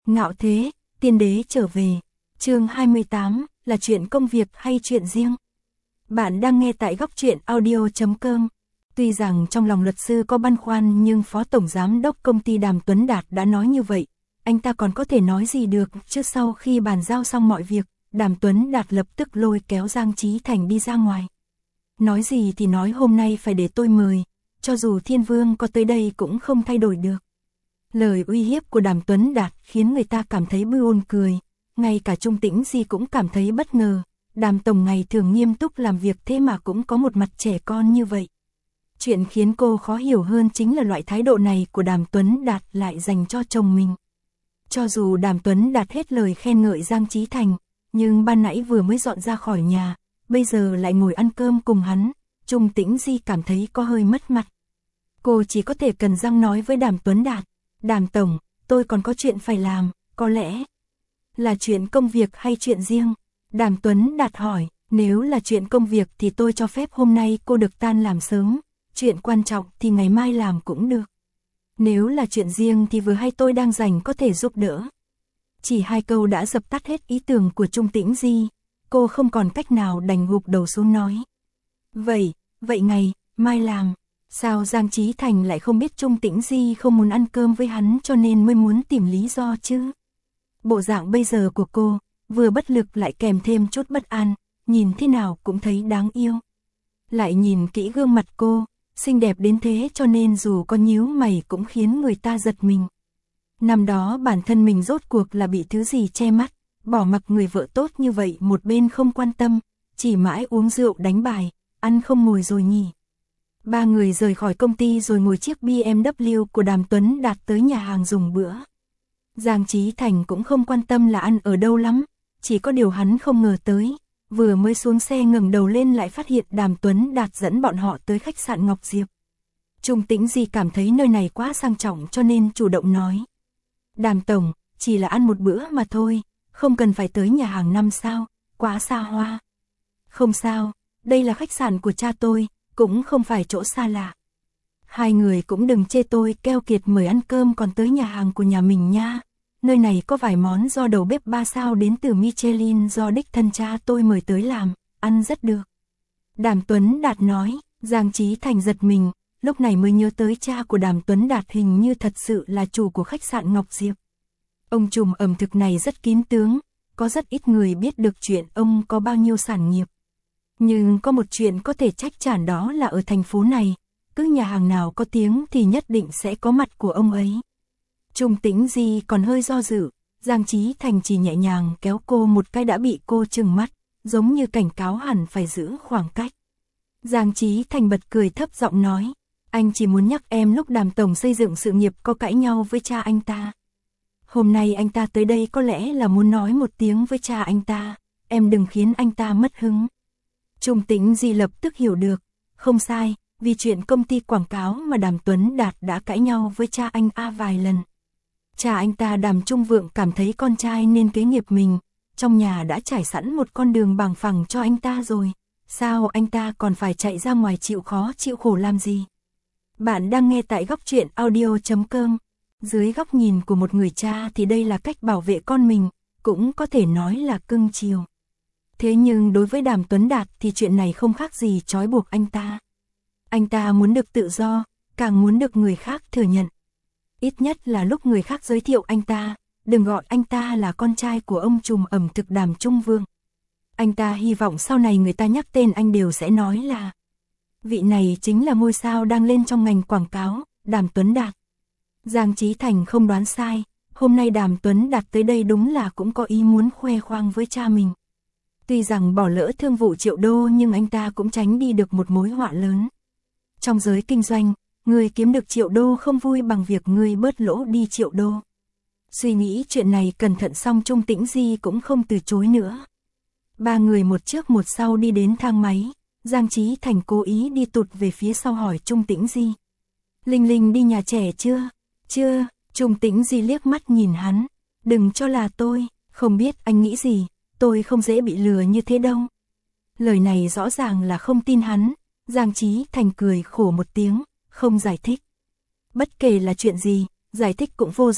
Ngạo thế, tiên đế trở về. Chương 28, là chuyện công việc hay chuyện riêng? Bạn đang nghe tại góc truyện audio.com. Tuy rằng trong lòng luật sư có băn khoăn nhưng Phó Tổng Giám đốc công ty Đàm Tuấn Đạt đã nói như vậy. Anh ta còn có thể nói gì được, chứ sau khi bàn giao xong mọi việc, Đàm Tuấn Đạt lập tức lôi kéo Giang Chí Thành đi ra ngoài. Nói gì thì nói, hôm nay phải để tôi mời, cho dù Thiên Vương có tới đây cũng không thay đổi được. Lời uy hiếp của Đàm Tuấn Đạt khiến người ta cảm thấy buồn cười, ngay cả Trung Tĩnh Di cũng cảm thấy bất ngờ. Đàm Tổng ngày thường nghiêm túc làm việc thế mà cũng có một mặt trẻ con như vậy. Chuyện khiến cô khó hiểu hơn chính là loại thái độ này của Đàm Tuấn Đạt lại dành cho chồng mình. Cho dù Đàm Tuấn Đạt hết lời khen ngợi Giang Chí Thành, nhưng ban nãy vừa mới dọn ra khỏi nhà, bây giờ lại ngồi ăn cơm cùng hắn, Trung Tĩnh Di cảm thấy có hơi mất mặt. Cô chỉ có thể cắn răng nói với Đàm Tuấn Đạt, Đàm Tổng, tôi còn có chuyện phải làm, có lẽ là chuyện công việc hay chuyện riêng? Đàm Tuấn Đạt hỏi, nếu là chuyện công việc thì tôi cho phép hôm nay cô được tan làm sớm, chuyện quan trọng thì ngày mai làm cũng được. Nếu là chuyện riêng thì vừa hay tôi đang rảnh có thể giúp đỡ. Chỉ hai câu đã dập tắt hết ý tưởng của Trung Tĩnh Di, cô không còn cách nào đành gục đầu xuống nói. Vậy ngày mai làm. Sao Giang Chí Thành lại không biết Trung Tĩnh Di không muốn ăn cơm với hắn cho nên mới muốn tìm lý do chứ? Bộ dạng bây giờ của cô, vừa bất lực lại kèm thêm chút bất an, nhìn thế nào cũng thấy đáng yêu. Lại nhìn kỹ gương mặt cô, xinh đẹp đến thế cho nên dù có nhíu mày cũng khiến người ta giật mình. Năm đó bản thân mình rốt cuộc là bị thứ gì che mắt, bỏ mặc người vợ tốt như vậy một bên không quan tâm, chỉ mãi uống rượu đánh bài, ăn không ngồi rồi nhỉ. Ba người rời khỏi công ty rồi ngồi chiếc BMW của Đàm Tuấn Đạt tới nhà hàng dùng bữa. Giang Chí Thành cũng không quan tâm là ăn ở đâu lắm, chỉ có điều hắn không ngờ tới, vừa mới xuống xe ngẩng đầu lên lại phát hiện Đàm Tuấn Đạt dẫn bọn họ tới khách sạn Ngọc Diệp. Trung Tĩnh Di cảm thấy nơi này quá sang trọng cho nên chủ động nói. Đàm Tổng, chỉ là ăn một bữa mà thôi, không cần phải tới nhà hàng 5 sao, quá xa hoa. Không sao, đây là khách sạn của cha tôi, cũng không phải chỗ xa lạ. Hai người cũng đừng chê tôi keo kiệt mời ăn cơm còn tới nhà hàng của nhà mình nha. Nơi này có vài món do đầu bếp 3 sao đến từ Michelin do đích thân cha tôi mời tới làm, ăn rất được. Đàm Tuấn Đạt nói. Giang Chí Thành giật mình, lúc này mới nhớ tới cha của Đàm Tuấn Đạt hình như thật sự là chủ của khách sạn Ngọc Diệp. Ông trùm ẩm thực này rất kín tướng, có rất ít người biết được chuyện ông có bao nhiêu sản nghiệp. Nhưng có một chuyện có thể trách chản, đó là ở thành phố này, cứ nhà hàng nào có tiếng thì nhất định sẽ có mặt của ông ấy. Trung Tĩnh Di còn hơi do dự, Giang Chí Thành chỉ nhẹ nhàng kéo cô một cái đã bị cô trừng mắt, giống như cảnh cáo hẳn phải giữ khoảng cách. Giang Chí Thành bật cười thấp giọng nói, anh chỉ muốn nhắc em lúc Đàm Tổng xây dựng sự nghiệp có cãi nhau với cha anh ta. Hôm nay anh ta tới đây có lẽ là muốn nói một tiếng với cha anh ta, em đừng khiến anh ta mất hứng. Trung Tĩnh Di lập tức hiểu được, không sai, vì chuyện công ty quảng cáo mà Đàm Tuấn Đạt đã cãi nhau với cha anh vài lần. Cha anh ta Đàm Trung Vượng cảm thấy con trai nên kế nghiệp mình, trong nhà đã trải sẵn một con đường bằng phẳng cho anh ta rồi, sao anh ta còn phải chạy ra ngoài chịu khó chịu khổ làm gì? Bạn đang nghe tại góc truyện audio.com. Dưới góc nhìn của một người cha thì đây là cách bảo vệ con mình, cũng có thể nói là cưng chiều. Thế nhưng đối với Đàm Tuấn Đạt thì chuyện này không khác gì trói buộc anh ta. Anh ta muốn được tự do, càng muốn được người khác thừa nhận. Ít nhất là lúc người khác giới thiệu anh ta, đừng gọi anh ta là con trai của ông trùm ẩm thực Đàm Trung Vương. Anh ta hy vọng sau này người ta nhắc tên anh đều sẽ nói là vị này chính là ngôi sao đang lên trong ngành quảng cáo, Đàm Tuấn Đạt. Giang Chí Thành không đoán sai, hôm nay Đàm Tuấn Đạt tới đây đúng là cũng có ý muốn khoe khoang với cha mình. Tuy rằng bỏ lỡ thương vụ triệu đô nhưng anh ta cũng tránh đi được một mối họa lớn. Trong giới kinh doanh, người kiếm được triệu đô không vui bằng việc người bớt lỗ đi triệu đô. Suy nghĩ chuyện này cẩn thận xong Trung Tĩnh Di cũng không từ chối nữa. Ba người một trước một sau đi đến thang máy, Giang Chí Thành cố ý đi tụt về phía sau hỏi Trung Tĩnh Di. Linh Linh đi nhà trẻ chưa? Chưa, Trung Tĩnh Di liếc mắt nhìn hắn. Đừng cho là tôi, không biết anh nghĩ gì, tôi không dễ bị lừa như thế đâu. Lời này rõ ràng là không tin hắn. Giang Chí Thành cười khổ một tiếng, không giải thích. Bất kể là chuyện gì, giải thích cũng vô dụng,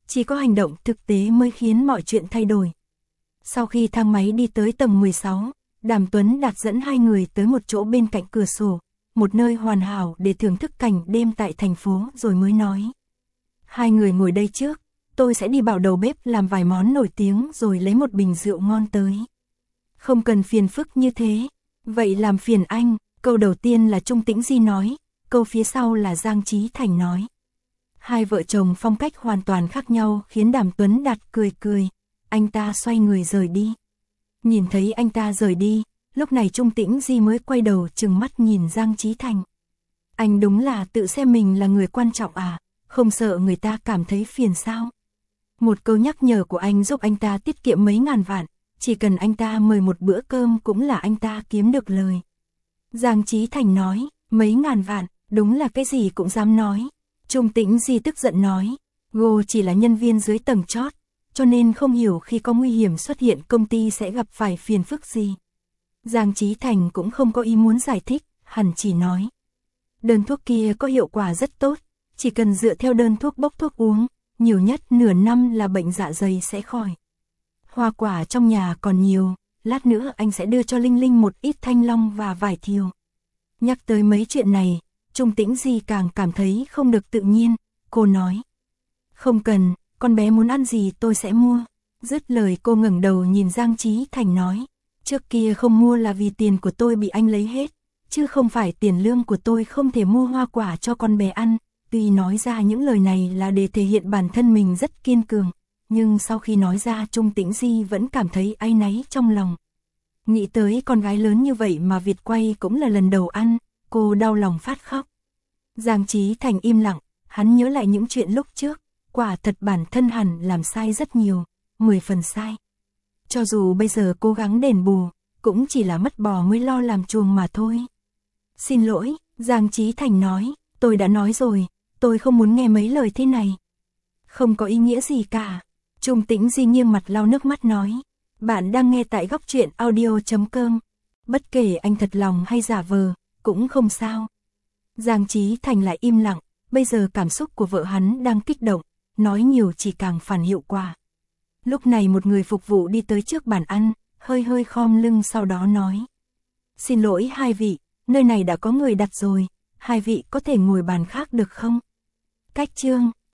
Chỉ có hành động thực tế mới khiến mọi chuyện thay đổi. Sau khi thang máy đi tới tầng 16, Đàm Tuấn Đạt dẫn hai người tới một chỗ bên cạnh cửa sổ, một nơi hoàn hảo để thưởng thức cảnh đêm tại thành phố rồi mới nói. Hai người ngồi đây trước, tôi sẽ đi bảo đầu bếp làm vài món nổi tiếng rồi lấy một bình rượu ngon tới. Không cần phiền phức như thế, vậy làm phiền anh, câu đầu tiên là Trung Tĩnh Di nói, câu phía sau là Giang Chí Thành nói. Hai vợ chồng phong cách hoàn toàn khác nhau khiến Đàm Tuấn Đạt cười cười, anh ta xoay người rời đi. Nhìn thấy anh ta rời đi, lúc này Trung Tĩnh Di mới quay đầu trừng mắt nhìn Giang Chí Thành. Anh đúng là tự xem mình là người quan trọng à, không sợ người ta cảm thấy phiền sao? Một câu nhắc nhở của anh giúp anh ta tiết kiệm mấy ngàn vạn, chỉ cần anh ta mời một bữa cơm cũng là anh ta kiếm được lời. Giang Chí Thành nói, mấy ngàn vạn, đúng là cái gì cũng dám nói. Trung Tĩnh Di tức giận nói, Go chỉ là nhân viên dưới tầng chót, cho nên không hiểu khi có nguy hiểm xuất hiện công ty sẽ gặp phải phiền phức gì. Giang Chí Thành cũng không có ý muốn giải thích, hẳn chỉ nói. Đơn thuốc kia có hiệu quả rất tốt, chỉ cần dựa theo đơn thuốc bốc thuốc uống, nhiều nhất nửa năm là bệnh dạ dày sẽ khỏi. Hoa quả trong nhà còn nhiều, lát nữa anh sẽ đưa cho Linh Linh một ít thanh long và vải thiều. Nhắc tới mấy chuyện này, Trung Tĩnh Di càng cảm thấy không được tự nhiên, cô nói. Không cần, con bé muốn ăn gì tôi sẽ mua. Dứt lời cô ngẩng đầu nhìn Giang Chí Thành nói, trước kia không mua là vì tiền của tôi bị anh lấy hết, chứ không phải tiền lương của tôi không thể mua hoa quả cho con bé ăn. Tuy nói ra những lời này là để thể hiện bản thân mình rất kiên cường, nhưng sau khi nói ra Trung Tĩnh Di vẫn cảm thấy áy náy trong lòng. Nghĩ tới con gái lớn như vậy mà vịt quay cũng là lần đầu ăn, cô đau lòng phát khóc. Giang Chí Thành im lặng, hắn nhớ lại những chuyện lúc trước, quả thật bản thân hẳn làm sai rất nhiều, 10 phần sai. Cho dù bây giờ cố gắng đền bù, cũng chỉ là mất bò mới lo làm chuồng mà thôi. Xin lỗi, Giang Chí Thành nói, tôi đã nói rồi, tôi không muốn nghe mấy lời thế này. Không có ý nghĩa gì cả. Trung Tĩnh Di nghiêng mặt lau nước mắt nói, bạn đang nghe tại Góc Truyện Audio.com. Bất kể anh thật lòng hay giả vờ, cũng không sao. Giang Chí Thành lại im lặng, bây giờ cảm xúc của vợ hắn đang kích động, nói nhiều chỉ càng phản hiệu quả. Lúc này một người phục vụ đi tới trước bàn ăn, hơi hơi khom lưng sau đó nói. Xin lỗi hai vị, nơi này đã có người đặt rồi, hai vị có thể ngồi bàn khác được không? Cách chương